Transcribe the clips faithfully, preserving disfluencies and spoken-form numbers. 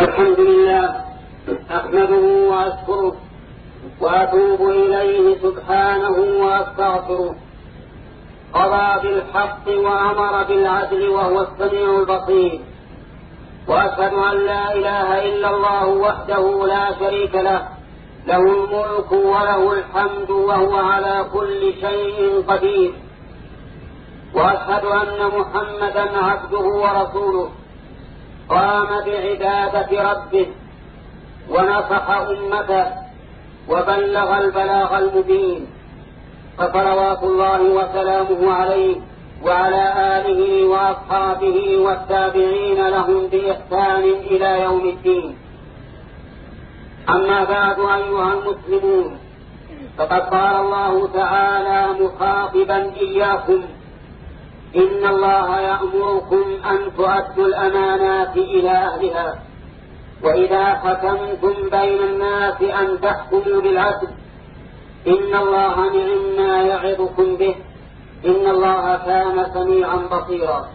الحمد لله أحمده وأشكره وأتوب إليه سبحانه وأستغفره. قضى بالحق وأمر بالعدل وهو السميع البصير، وأشهد أن لا إله إلا الله وحده لا شريك له، له الملك وله الحمد وهو على كل شيء قدير. وأشهد أن محمدا عبده ورسوله قام بعبادة ربه ونصح أمته وبلغ البلاغ المبين، فصلوات الله وسلامه عليه وعلى آله وأصحابه والتابعين لهم بإحسان إلى يوم الدين. أما بعد أيها المسلمون، فقد قال الله تعالى مخاطبا إياكم: إن الله يأمركم أن تؤدوا الأمانات إلى أهلها، وإذا حكمتم بين الناس أن تحكموا بالعدل، إن الله نعما يعظكم به، إن الله كان سميعا بصيرا.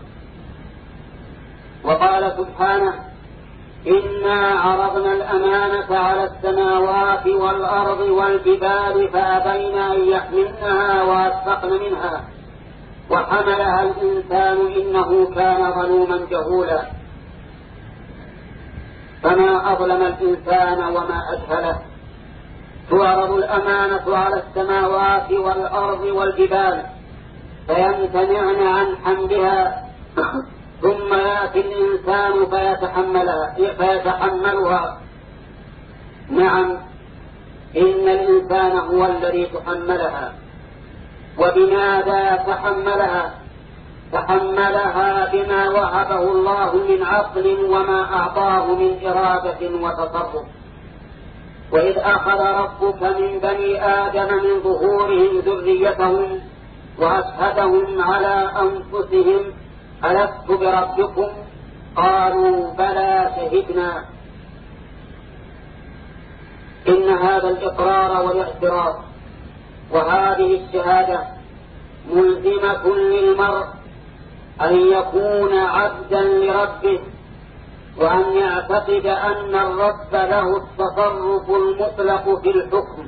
وقال سبحانه: إنا عرضنا الأمانة على السماوات والأرض والجبال فأبين أن يحملنها وأشفقن منها وحملها الإنسان إنه كان ظلوما جهولا. فما أظلم الإنسان وما أجهله. تعرض الأمانة على السماوات والأرض والجبال فيمتنعن عن حملها، ثم يأتي الإنسان فيتحملها فيتحملها. نعم، إن الإنسان هو الذي تحملها. وبماذا تحملها؟ تحملها بما وهبه الله من عقل وما أعطاه من إرادة وتصرف. وإذ أخذ ربك من بني آدم من ظهورهم ذريتهم وأشهدهم على أنفسهم ألست بربكم قالوا بلى شهدنا. إن هذا الإقرار والاعتراف وهذه الشهادة ملزمة للمرء أن يكون عبدا لربه، وأن يعتقد أن الرب له التصرف المطلق في الحكم.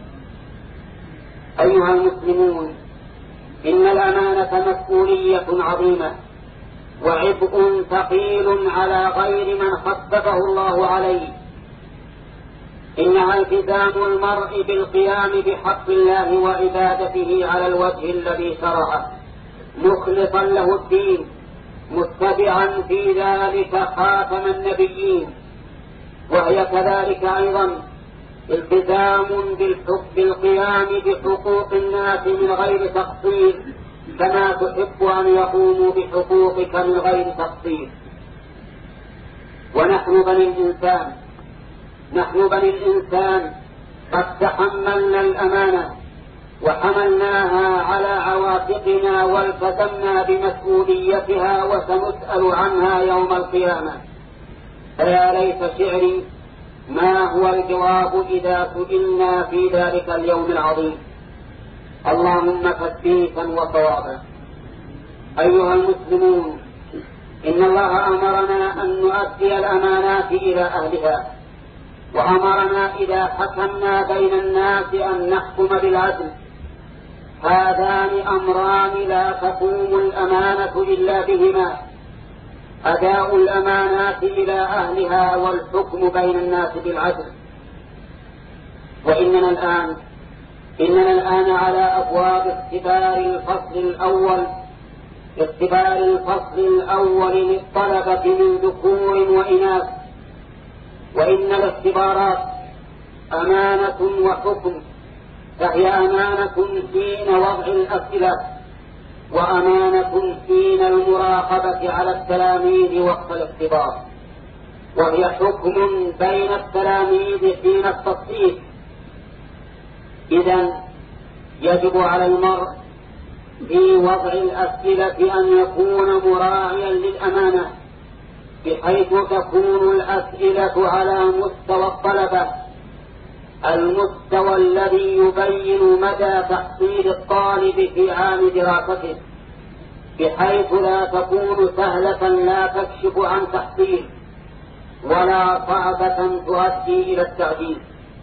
أيها المسلمون، إن الأمانة مسؤولية عظيمة وعبء ثقيل على غير من خففه الله عليه. إنها التزام المرء بالقيام بحق الله وعبادته على الوجه الذي شرعه، مخلصا له الدين، متبعا في ذلك خاتم النبيين. وهي كذلك أيضا التزام بالقيام بحقوق الناس من غير تقصير، كما تحب أن يقوموا بحقوقك من غير تقصير. ونحن بني الإنسان نحن بني الإنسان قد تحملنا الأمانة وحملناها على عواتقنا والتزمنا بمسؤوليتها وسنسأل عنها يوم القيامة. فيا ليت شعري ما هو الجواب إذا سئلنا في ذلك اليوم العظيم. اللهم تثبيتا وصوابا. أيها المسلمون، إن الله أمرنا أن نؤدي الأمانات إلى أهلها، وأمرنا إذا حكمنا بين الناس أن نحكم بالعدل. هذان أمران لا تقوم الأمانة إلا بهما: أداء الأمانات إلى أهلها والحكم بين الناس بالعدل. وإننا الآن إننا الآن على أبواب اختبار الفصل الأول اختبار الفصل الأول للطلبة من ذكور وإناث. وإن الاختبارات أمانة وحكم، فهي أمانة حين وضع الأسئلة، وأمانة حين المراقبة على التلاميذ وقت الاختبار، وهي حكم بين التلاميذ حين التصحيح. إذن يجب على المرء في وضع الأسئلة أن يكون مراعيا للأمانة، بحيث تكون الأسئلة على مستوى الطلبة، المستوى الذي يبين مدى تحصيل الطالب في عام دراسته، بحيث لا تكون سهلة لا تكشف عن تحصيل، ولا صعبة تؤدي إلى التعجيز.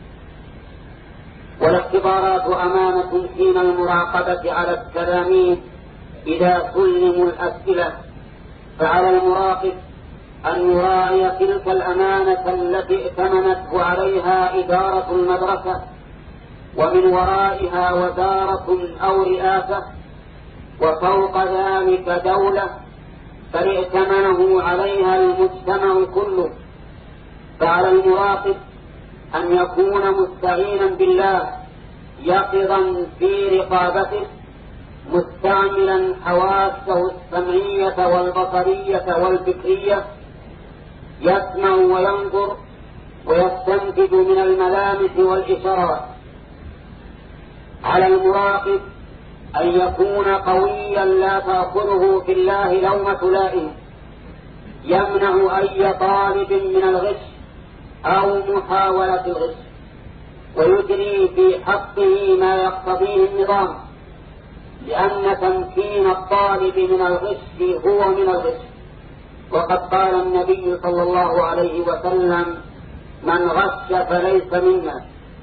والاختبارات أمانة حين المراقبة على التلاميذ إذا سلموا الأسئلة، فعلى المراقب أن يراعي تلك الأمانة التي ائتمنته عليها إدارة المدرسة ومن ورائها وزارة أو رئاسة وفوق ذلك دولة، بل ائتمنه عليها المجتمع كله. فعلى المراقب أن يكون مستعينا بالله يقظا في رقابته، مستعملا حواسه السمعية والبصرية والفكرية، يسمع وينظر ويستنتج من الملامح والإشارات. على المراقب أن يكون قويا لا تأخذه في الله لومة لائم، يمنع أي طالب من الغش أو محاولة الغش، ويجري في حقه ما يقتضيه النظام، لأن تمكين الطالب من الغش هو من الغش. وقد قال النبي صلى الله عليه وسلم: من غش فليس منا.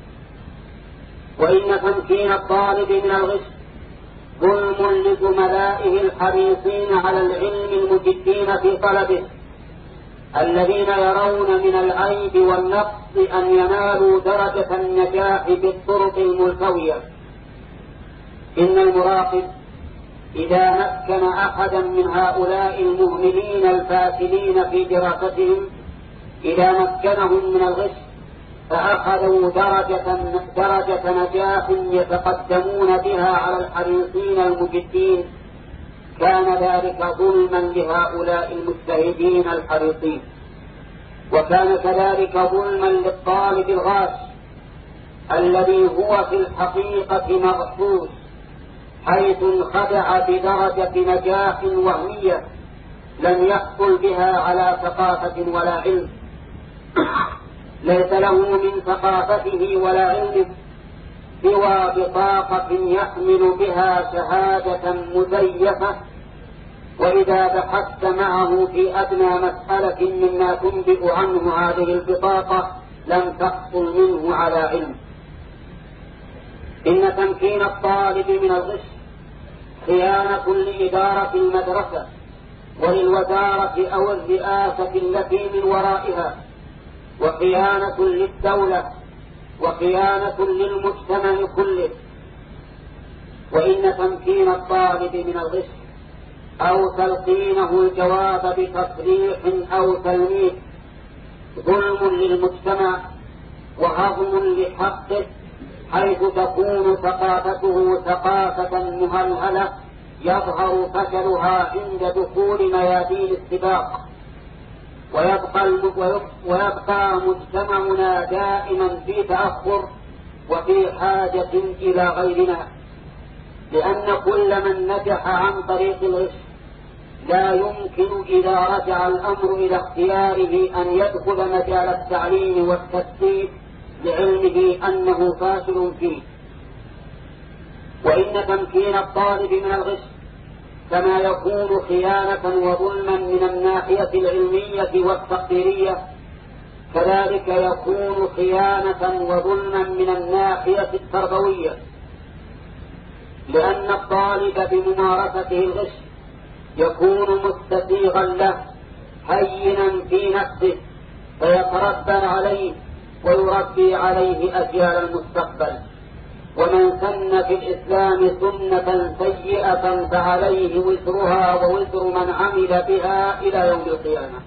وإن تمكين الطالب من الغش ظلم لزملائه الحريصين على العلم المجدين في طلبه، الذين يرون من العيب والنقص أن ينالوا درجة النجاح بالطرق الملتوية. إن المراقب إذا مكن أحدا من هؤلاء المهملين الفاشلين في دراستهم، إذا مكنهم من الغش فأخذوا درجة, درجة نجاح يتقدمون بها على الحريصين المجدين، كان ذلك ظلما لهؤلاء المجتهدين الحريصين، وكان كذلك ظلما للطالب الغاش الذي هو في الحقيقة مغشوش، حيث انخدع بدرجة نجاح وهمية لم يحصل بها على ثقافة ولا علم، ليس له من ثقافته ولا علمه سوى بطاقة يحمل بها شهادة مزيفة، وإذا بحثت معه في أدنى مسألة مما تنبئ عنه هذه البطاقة لم تحصل منه على علم. إن تمكين الطالب من الغش خيانة لإدارة المدرسة وللوزارة أو الرئاسة التي من ورائها، وخيانة للدولة، وخيانة للمجتمع كله. وإن تمكين الطالب من الغش أو تلقينه الجواب بتصريح أو تلميح ظلم للمجتمع وهضم لحقه، حيث تكون ثقافته ثقافة مهلهلة يظهر فشلها عند دخول ميادين السباق، ويبقى, ويبقى مجتمعنا دائما في تأخر وفي حاجة إلى غيرنا، لأن كل من نجح عن طريق الغش لا يمكن إذا رجع الأمر إلى اختياره أن يدخل مجال التعليم والتثقيف لعلمه أنه فاشل فيه. وإن تمكين الطالب من الغش كما يكون خيانة وظلما من الناحية العلمية والتقديرية، كذلك يكون خيانة وظلما من الناحية التربوية، لأن الطالب بممارسته الغش يكون مستسيغا له هينا في نفسه، فيتربى عليه ويربي عليه أجيال المستقبل. ومن سن في الإسلام سنة سيئة فعليه وزرها ووزر من عمل بها إلى يوم القيامة.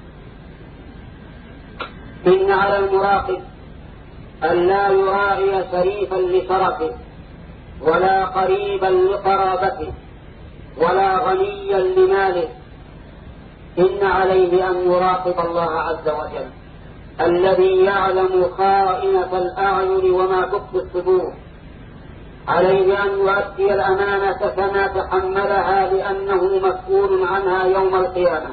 إن على المراقب أن لا يراعي شريفا لشرفه، ولا قريبا لقرابته، ولا غنيا لماله. إن عليه أن يراقب الله عز وجل الذي يعلم خائنة الأعين وما تخفي الصدور. عليه أن يؤدي الأمانة كما تحملها لأنه مسؤول عنها يوم القيامة.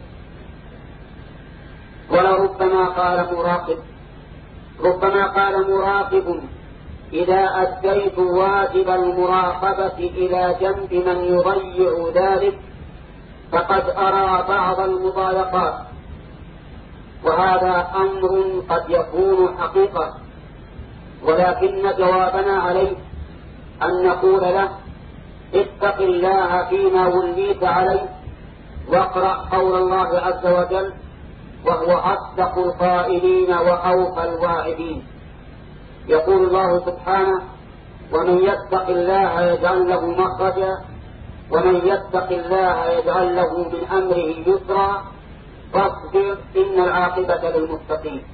ولربما قال مراقب ربما قال مراقب إذا أديت واجب المراقبة إلى جنب من يضيع ذلك فقد أرى بعض المضايقات، وهذا أمر قد يكون حقيقة، ولكن جوابنا عليه أن نقول له: اتق الله فيما وليت عليه، واقرأ قول الله عز وجل: وهو أصدق القائلين وأوفى الواعدين. يقول الله سبحانه: ومن يتق الله يجعل له مخرجا ومن يتق الله يجعل له من أمره يسرا فاصبر إن العاقبة للمتقين.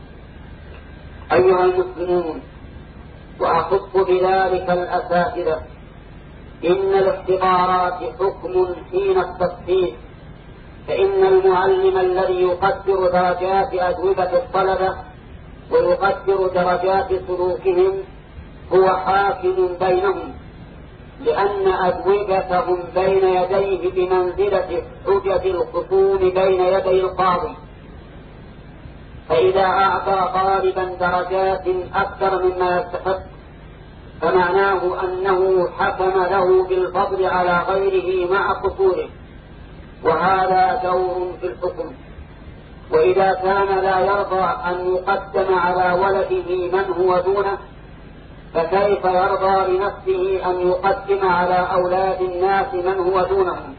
أيها المسلمون، وأخص بذلك الأساتذة، إن الاختبارات حكم حين التصحيح، فإن المعلم الذي يقدر درجات أجوبة الطلبة ويقدر درجات سلوكهم هو حاكم بينهم، لأن أجوبتهم بين يديه بمنزلة حجج الخصوم بين يدي القاضي. فإذا أعطى طالبا درجات أكثر مما يستحق فمعناه أنه حكم له بالفضل على غيره مع قصوره، وهذا دور في الحكم. وإذا كان لا يرضى أن يقدم على ولده من هو دونه، فكيف يرضى لنفسه أن يقدم على أولاد الناس من هو دونهم؟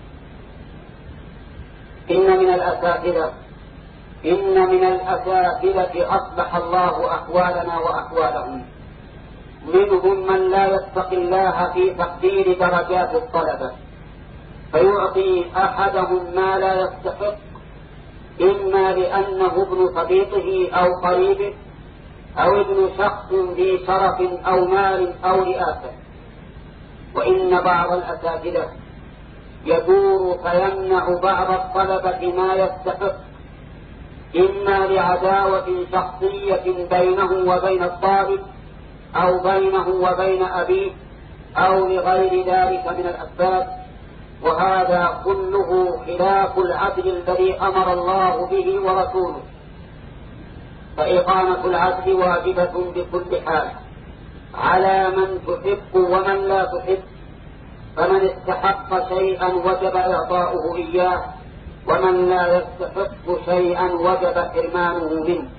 إن من الأساتذة إن من الأساتذة أصلح الله أحوالنا وأحوالهم، منهم من لا يتقي الله في تقدير درجات الطلبة، فيعطي أحدهم ما لا يستحق، إما لأنه ابن صديقه أو قريبه أو ابن شخص ذي شرف أو مال أو رئاسة. وإن بعض الأساتذة يدور فيمنع بعض الطلبة ما يستحق، إما لعداوة شخصية بينه وبين الطالب أو بينه وبين أبيه أو لغير ذلك من الأسباب، وهذا كله خلاف العدل الذي أمر الله به ورسوله. فإقامة العدل واجبة بكل حال على من تحب ومن لا تحب، فمن استحق شيئا وجب إعطاؤه إياه، ومن لا يستحق شيئا وجب حرمانه منه.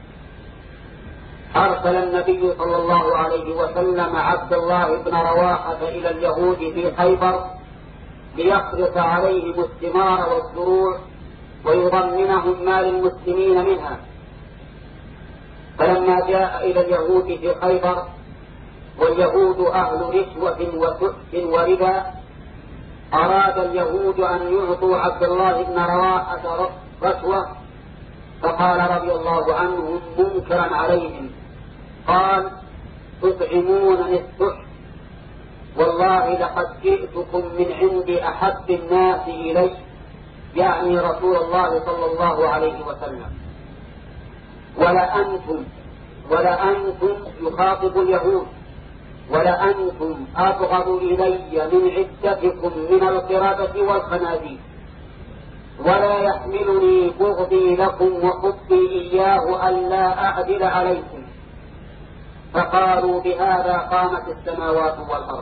أرسل النبي صلى الله عليه وسلم عبد الله بن رواحة إلى اليهود في خيبر ليخلص عليهم الثمار والزروع ويضمنهم ما للمسلمين منها. فلما جاء إلى اليهود في خيبر، واليهود أهل رشوة وسحت وربا، أراد اليهود أن يعطوا عبد الله بن رواحة رشوة، فقال رضي الله عنهم منكرا عليهم، قال: تطعمونني السحت، والله لقد جئتكم من عند أحب الناس إلي، يعني رسول الله صلى الله عليه وسلم، ولأنتم ولأنتم يخاطب اليهود ولأنتم أبغض إلي من عدتكم من القردة والخنازير، ولا يحملني بغضي لكم وحبي إياه ألا أعدل عليكم. فقالوا: بهذا قامت السماوات والأرض.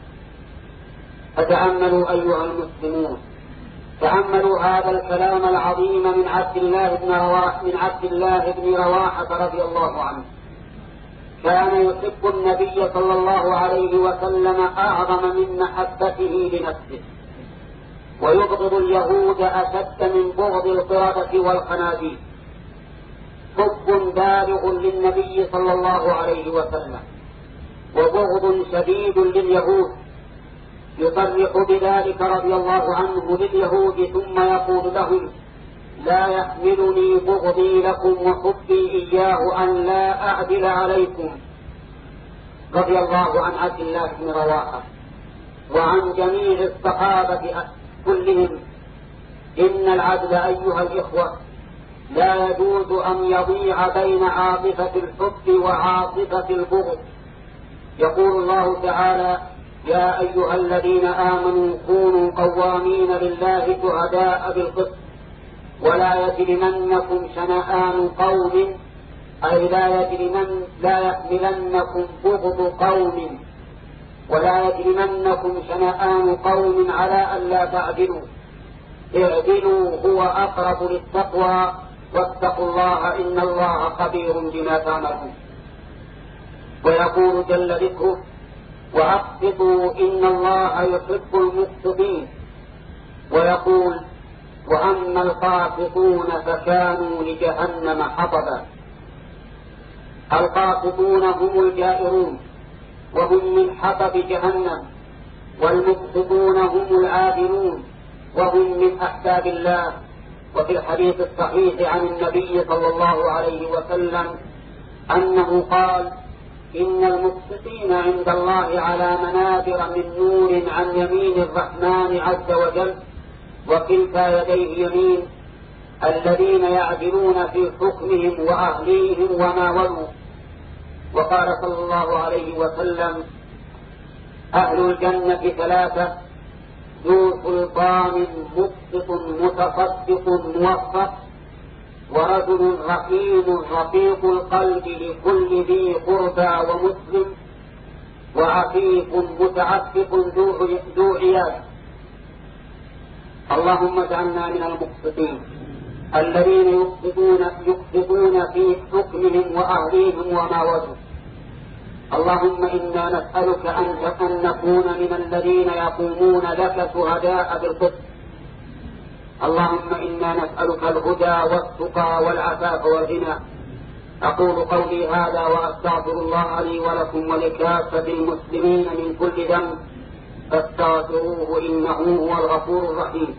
فتأملوا أيها المسلمون، تأملوا هذا الكلام العظيم من عبد الله بن رواحة من عبد الله بن رواحة رضي الله عنه. كان يحب النبي صلى الله عليه وسلم أعظم من محبته لنفسه، ويبغض اليهود أشد من بغض القردة والخنازير. حب بالغ للنبي صلى الله عليه وسلم وبغض شديد لليهود. يصرح بذلك رضي الله عنه لليهود ثم يقول لهم: لا يحملني بغضي لكم وحبي إياه أن لا أعدل عليكم. رضي الله عن عبد الله بن رواحة وعن جميع الصحابة كلهم. إن العدل أيها الإخوة لا يجوز أن يضيع بين عاطفة الحب وعاطفة البغض. يقول الله تعالى: يا أيها الذين آمنوا كونوا قوامين لله شهداء بالقسط ولا يجرمنكم شنآن قوم، أي لا يجرمن لا يحملنكم بغض قوم ولا يجرمنكم شنآن قوم على ألا تعدلوا، اعدلوا هو أقرب للتقوى واتقوا الله إن الله خبير بما تعملون. ويقول جل ذكره وأقسطوا إن الله يحب المقسطين. ويقول وأما القاسطون فكانوا لجهنم حطبا. القاسطون هم الجائرون وهم من حطب جهنم، والمقسطون هم العادلون وهم من أحباب الله. وفي الحديث الصحيح عن النبي صلى الله عليه وسلم أنه قال إن المقسطين عند الله على منابر من نور عن يمين الرحمن عز وجل وكلتا يديه يمين، الذين يعدلون في حكمهم وأهليهم وما ولوا. وقال صلى الله عليه وسلم أهل الجنة ثلاثة: ذو سلطان مقسط متصدق موفق، ورجل رحيم رقيق القلب لكل ذي قربى ومسلم، وعفيف متعفف ذو عيال. اللهم اجعلنا من المقسطين الذين يقسطون يقسطون في حكمهم وأهليهم وما ولوا. اللهم إنا نسألك أن نكون من الذين يقومون لك شهداء بالقسط. اللهم إنا نسألك الهدى والتقى والعفاف والغنى. أقول قولي هذا وأستغفر الله لي ولكم ولكافة المسلمين من كل ذنب فاستغفروه إنه هو الغفور الرحيم.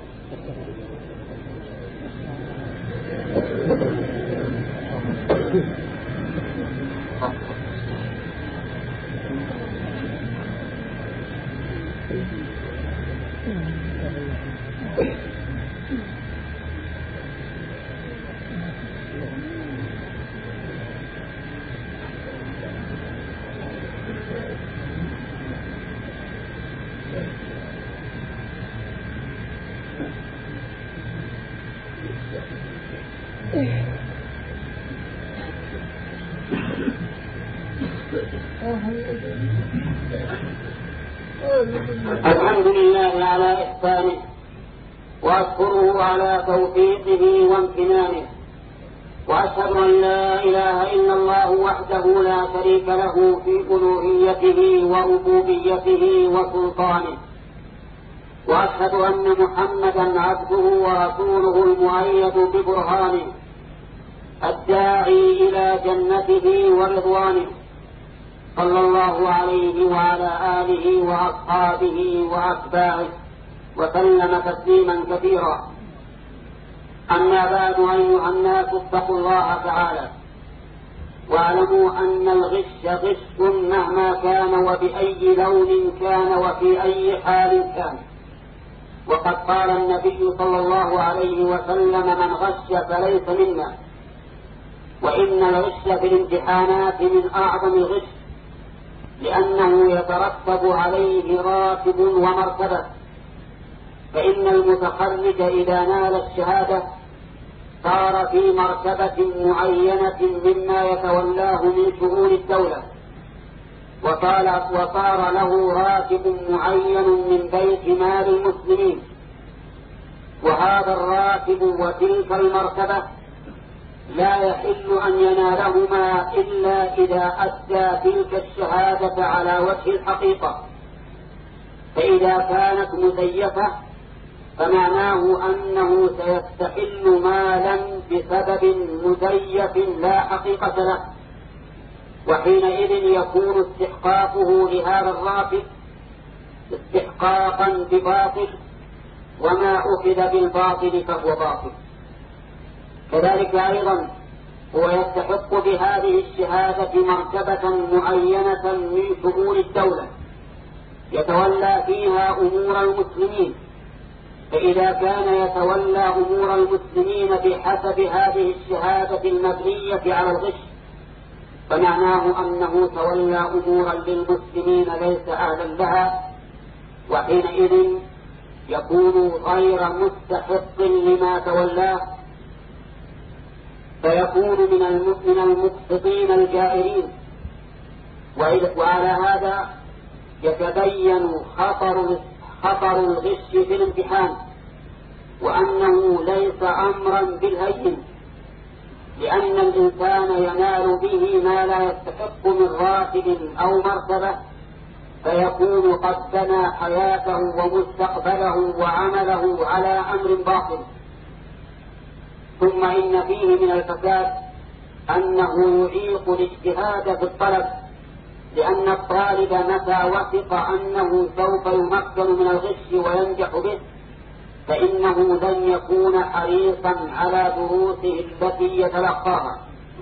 الحمد لله على إحسانه، وأشكره على توفيقه وامتنانه، وأشهد أن لا إله إلا الله وحده لا شريك له في ألوهيته وربوبيته وسلطانه، وأشهد أن محمدا عبده ورسوله المؤيد ببرهانه الداعي إلى جنته ورضوانه، صلى الله عليه وعلى آله وأصحابه وأتباعه وسلم تسليما كثيرا. أما بعد، أيها الناس اتقوا الله تعالى واعلموا أن الغش غش مهما كان وبأي لون كان وفي أي حال كان. وقد قال النبي صلى الله عليه وسلم من غش فليس منا. وإن الغش في الامتحانات من أعظم الغش، لأنه يترتب عليه راتب ومرتبة. فإن المتخرج إذا نال الشهادة صار في مرتبة معينة مما يتولاه من شؤون الدولة، وصار له راتب معين من بيت مال المسلمين. وهذا الراتب وتلك المرتبة لا يحل أن ينالهما إلا إذا أدى تلك الشهادة على وجه الحقيقة. فإذا كانت مزيفة فمعناه أنه سيستحل مالا بسبب مزيف لا حقيقة له، وحينئذ يكون استحقاقه لهذا الراتب استحقاقا بباطل، وما أخذ بالباطل فهو باطل. كذلك أيضا هو يستحق بهذه الشهادة مرتبة معينة من شؤون الدولة يتولى فيها أمور المسلمين. فإذا كان يتولى أمور المسلمين بحسب هذه الشهادة المبنية على الغش فمعناه أنه تولى أمورا للمسلمين ليس أهلا لها، وحينئذ يكون غير مستحق لما تولاه، فيكون من المقسطين الجائرين. وعلى هذا يتبين خطر خطر الغش في الامتحان، وأنه ليس أمرا بالهين، لأن الإنسان ينال به ما لا يستحق من راتب أو مرتبة، فيكون قد بنى حياته ومستقبله وعمله على أمر باطل. ثم إن فيه من الفساد أنه يعيق الاجتهاد في الطلب، لأن الطالب متى وثق أنه سوف يمكن من الغش وينجح به فإنه لن يكون حريصا على دروسه التي يتلقاها.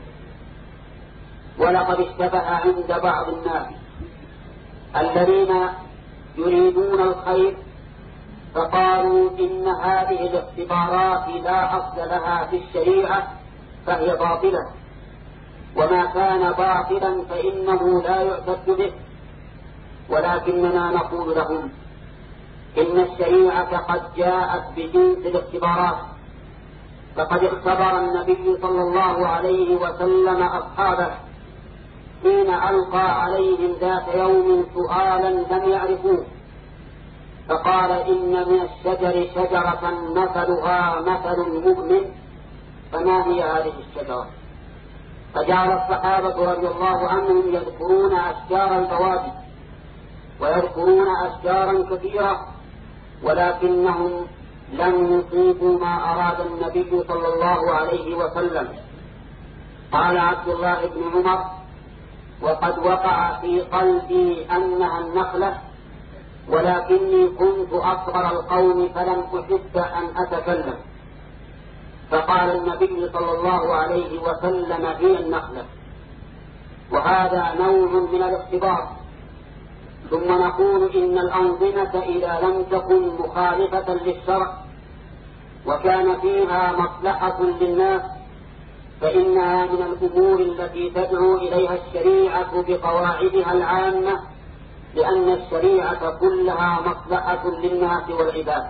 ولقد اشتبه عند بعض الناس الذين يريدون الخير فقالوا إن هذه الاختبارات لا أصل لها في الشريعة فهي باطلة، وما كان باطلا فإنه لا يعتد به. ولكننا نقول لهم إن الشريعة قد جاءت بجنس الاختبارات، فقد اختبر النبي صلى الله عليه وسلم أصحابه حين ألقى عليهم ذات يوم سؤالا لم يعرفوه، فقال إن من الشجر شجرة مثلها مثل المؤمن، فما هي هذه الشجرة؟ فجعل الصحابة رضي الله عنهم يذكرون أشجار البوادي ويذكرون أشجارا كثيرة، ولكنهم لم يصيبوا ما أراد النبي صلى الله عليه وسلم. قال عبد الله بن عمر: وقد وقع في قلبي أنها النخلة، ولكني كنت أصغر القوم فلم أحب أن أتكلم. فقال النبي صلى الله عليه وسلم: هي النخلة. وهذا نوع من الاختبار. ثم نقول إن الأنظمة إذا لم تكن مخالفة للشرع وكان فيها مصلحة للناس فإنها من الأمور التي تدعو إليها الشريعة بقواعدها العامة، لأن الشريعة كلها مصلحة للناس والعباد.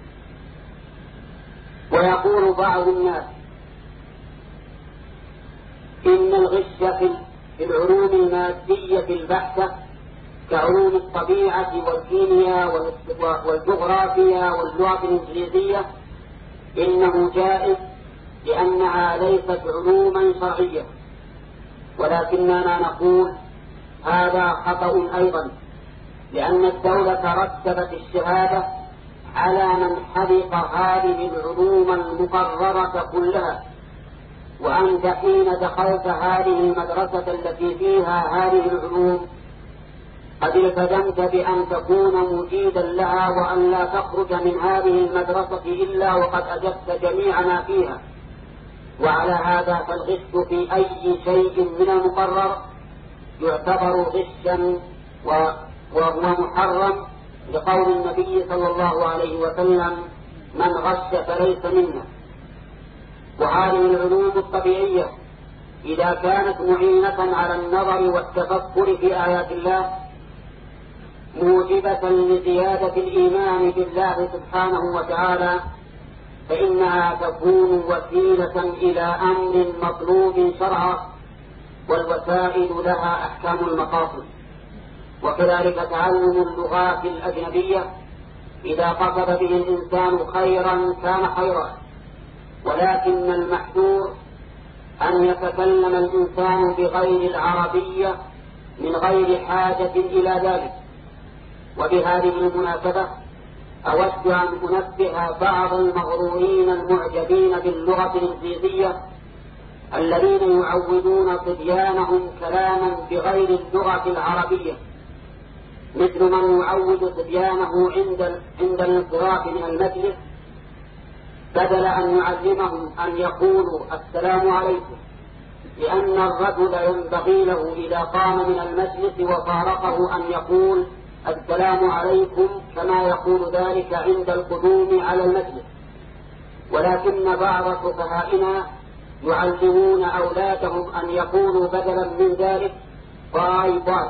ويقول بعض الناس إن الغش في العلوم المادية البحتة كعلوم الطبيعة والكيمياء والجغرافيا واللغة الإنجليزية إنه جائز لأنها ليست علوما شرعية، ولكننا نقول هذا خطأ أيضا، لأن الدولة رتبت الشهادة على من حذق هذه العلوم المقررة كلها، وأنت حين دخلت هذه المدرسة التي فيها هذه العلوم قد التزمت بأن تكون مجيدا لها وأن لا تخرج من هذه المدرسة إلا وقد أجبت جميع ما فيها. وعلى هذا فالغش في أي شيء من المقرر يعتبر غشا وهو محرم، لقول النبي صلى الله عليه وسلم: من غش فليس منا. وهذه العلوم الطبيعية إذا كانت معينة على النظر والتفكر في آيات الله موجبة لزيادة الإيمان بالله سبحانه وتعالى فإنها تكون وسيلة إلى أمر مطلوب شرعا، والوسائل لها أحكام المقاصد. وكذلك تعلم اللغات الأجنبية إذا قصد به الإنسان خيرا كان خيرا، ولكن المحذور أن يتكلم الإنسان بغير العربية من غير حاجة إلى ذلك. وبهذه المناسبة أود أن أنبه بعض المغرورين المعجبين باللغة الإنجليزية الذين يعودون صبيانهم كلاما بغير اللغة العربية، مثل من يعود صبيانه عند عند الانصراف من المجلس بدل أن يعلمهم أن يقولوا السلام عليكم، لأن الرجل ينبغي له إذا قام من المجلس وفارقه أن يقول السلام عليكم كما يقول ذلك عند القدوم على المجلس. ولكن بعض سفهائنا يعلمون أولادهم أن يقولوا بدلا من ذلك باي باي،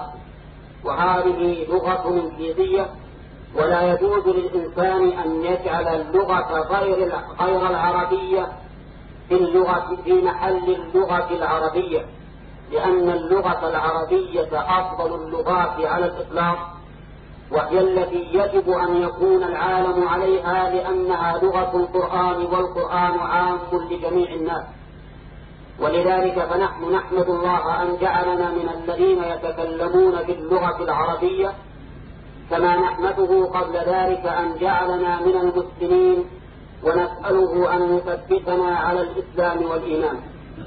وهذه لغة إنجليزية، ولا يجوز للإنسان أن يجعل اللغة غير غير العربية في اللغة في محل اللغة العربية، لأن اللغة العربية أفضل اللغات على الإطلاق، وهي التي يجب أن يكون العالم عليها، لأنها لغة القرآن، والقرآن عام لجميع الناس. ولذلك فنحن نحمد الله أن جعلنا من الذين يتكلمون باللغة العربية، كما نحمده قبل ذلك أن جعلنا من المسلمين، ونسأله أن يثبتنا على الإسلام والإيمان.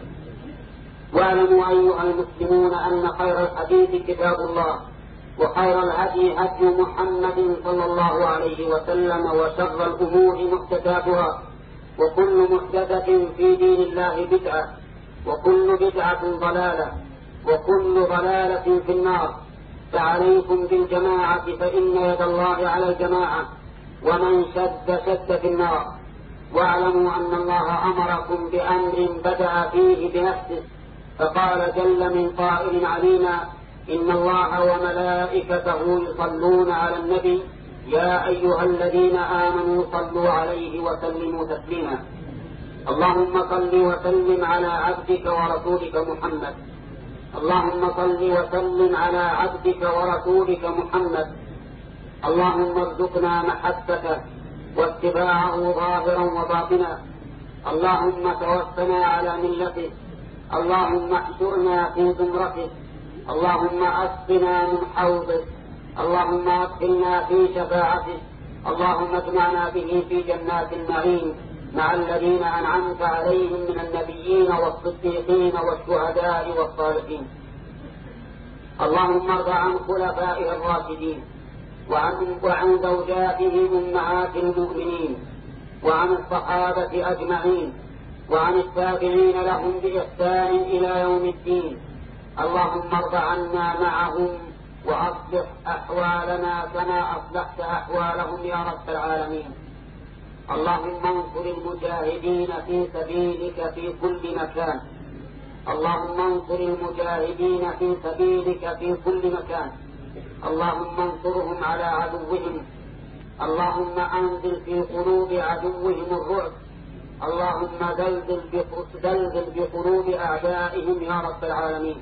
واعلموا أيها المسلمون أن خير الحديث كتاب الله، وخير الهدي هدي محمد صلى الله عليه وسلم، وشر الأمور محدثاتها، وكل محدثة في دين الله بدعة، وكل بدعة ضلالة، وكل ضلالة في النار. فعليكم بالجماعة فإن يد الله على الجماعة، ومن شد شد في النار. واعلموا أن الله أمركم بأمر بدأ فيه بنفسه، فقال جل من قائل علينا: إن الله وملائكته يصلون على النبي يا أيها الذين آمنوا صلوا عليه وسلموا تسليما. اللهم صل وسلم على عبدك ورسولك محمد. اللهم صل وسلم على عبدك ورسولك محمد. اللهم ارزقنا محبته واتباعه ظاهرا وباطنا. اللهم توفنا على ملته. اللهم احشرنا في زمرته. اللهم اسقنا من حوضه. اللهم ادخلنا في شفاعته. اللهم اجمعنا به في جنات النعيم مع الذين أنعمت عليهم من النبيين والصديقين والشهداء والصالحين. اللهم ارض عن خلفائه الراشدين، وعن, وعن زوجاته أمهات المؤمنين، وعن الصحابة أجمعين، وعن التابعين لهم بإحسان إلى يوم الدين. اللهم ارض عنا معهم، وأصلح أحوالنا كما أصلحت أحوالهم يا رب العالمين. اللهم انصر المجاهدين في سبيلك في كل مكان. اللهم انصر المجاهدين في سبيلك في كل مكان. اللهم انصرهم على عدوهم. اللهم أنزل في قلوب عدوهم الرعب. اللهم زلزل بقلوب أعدائهم يا رب العالمين.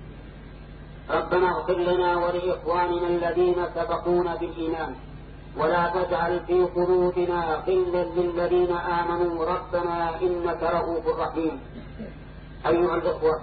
ربنا اغفر لنا ولإخواننا الذين سبقونا بالإيمان، ولا تجعل في قلوبنا غلا للذين آمنوا ربنا إنك رؤوف رحيم. أيها الأخوة،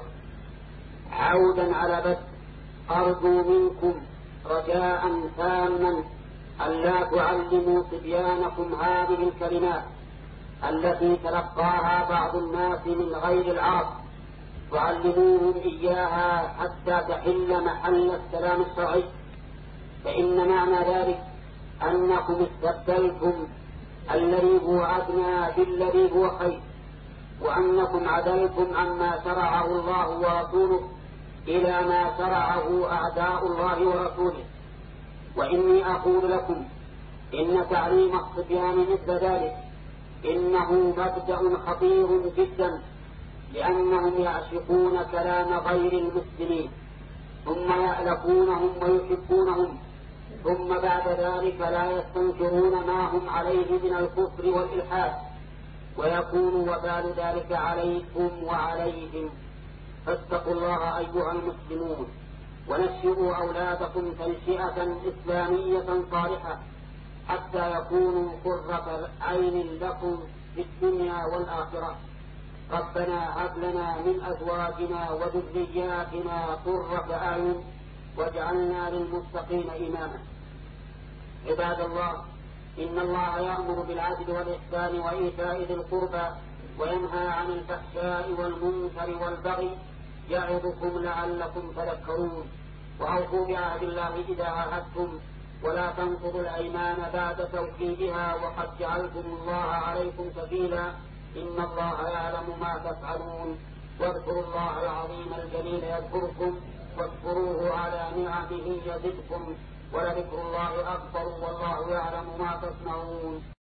عودا على بث، أرجو منكم رجاء تاما ألا تعلموا صبيانكم هذه الكلمات التي تلقاها بعض الناس من غير العرب، تعلموهم إياها حتى تحل محل السلام الشرعي. فإن معنى ذلك أنكم استبدلتم الذي هو أدنى بالذي هو خير، وأنكم عدلتم عما شرعه الله ورسوله إلى ما شرعه أعداء الله ورسوله. وإني أقول لكم إن تعليم الصبيان مثل ذلك إنه مبدأ خطير جدا، لأنهم يعشقون كلام غير المسلمين، ثم يألفونهم ويحبونهم، ثم بعد ذلك لا يستنكرون ما هم عليه من الكفر والإلحاد، ويكون وبال ذلك عليكم وعليهم. فاتقوا الله أيها المسلمون، ونشئوا أولادكم تنشئة إسلامية صالحة حتى يكونوا قرة عين لكم في الدنيا والآخرة. ربنا هب لنا من أزواجنا وذرياتنا قرة أعين واجعلنا للمتقين إماما. عباد الله، إن الله يأمر بالعدل والإحسان وإيتاء ذي القربى وينهى عن الفحشاء والمنكر والبغي يعظكم لعلكم تذكرون. وأوفوا بعهد الله إذا عاهدتم، ولا تنقضوا الأيمان بعد توكيدها وقد جعلتم الله عليكم سبيلا، إن الله يعلم ما تفعلون. واذكروا الله العظيم الجليل يذكركم، واذكروه على نعمه يزدكم، ولذكر الله أكبر والله يعلم ما تصنعون.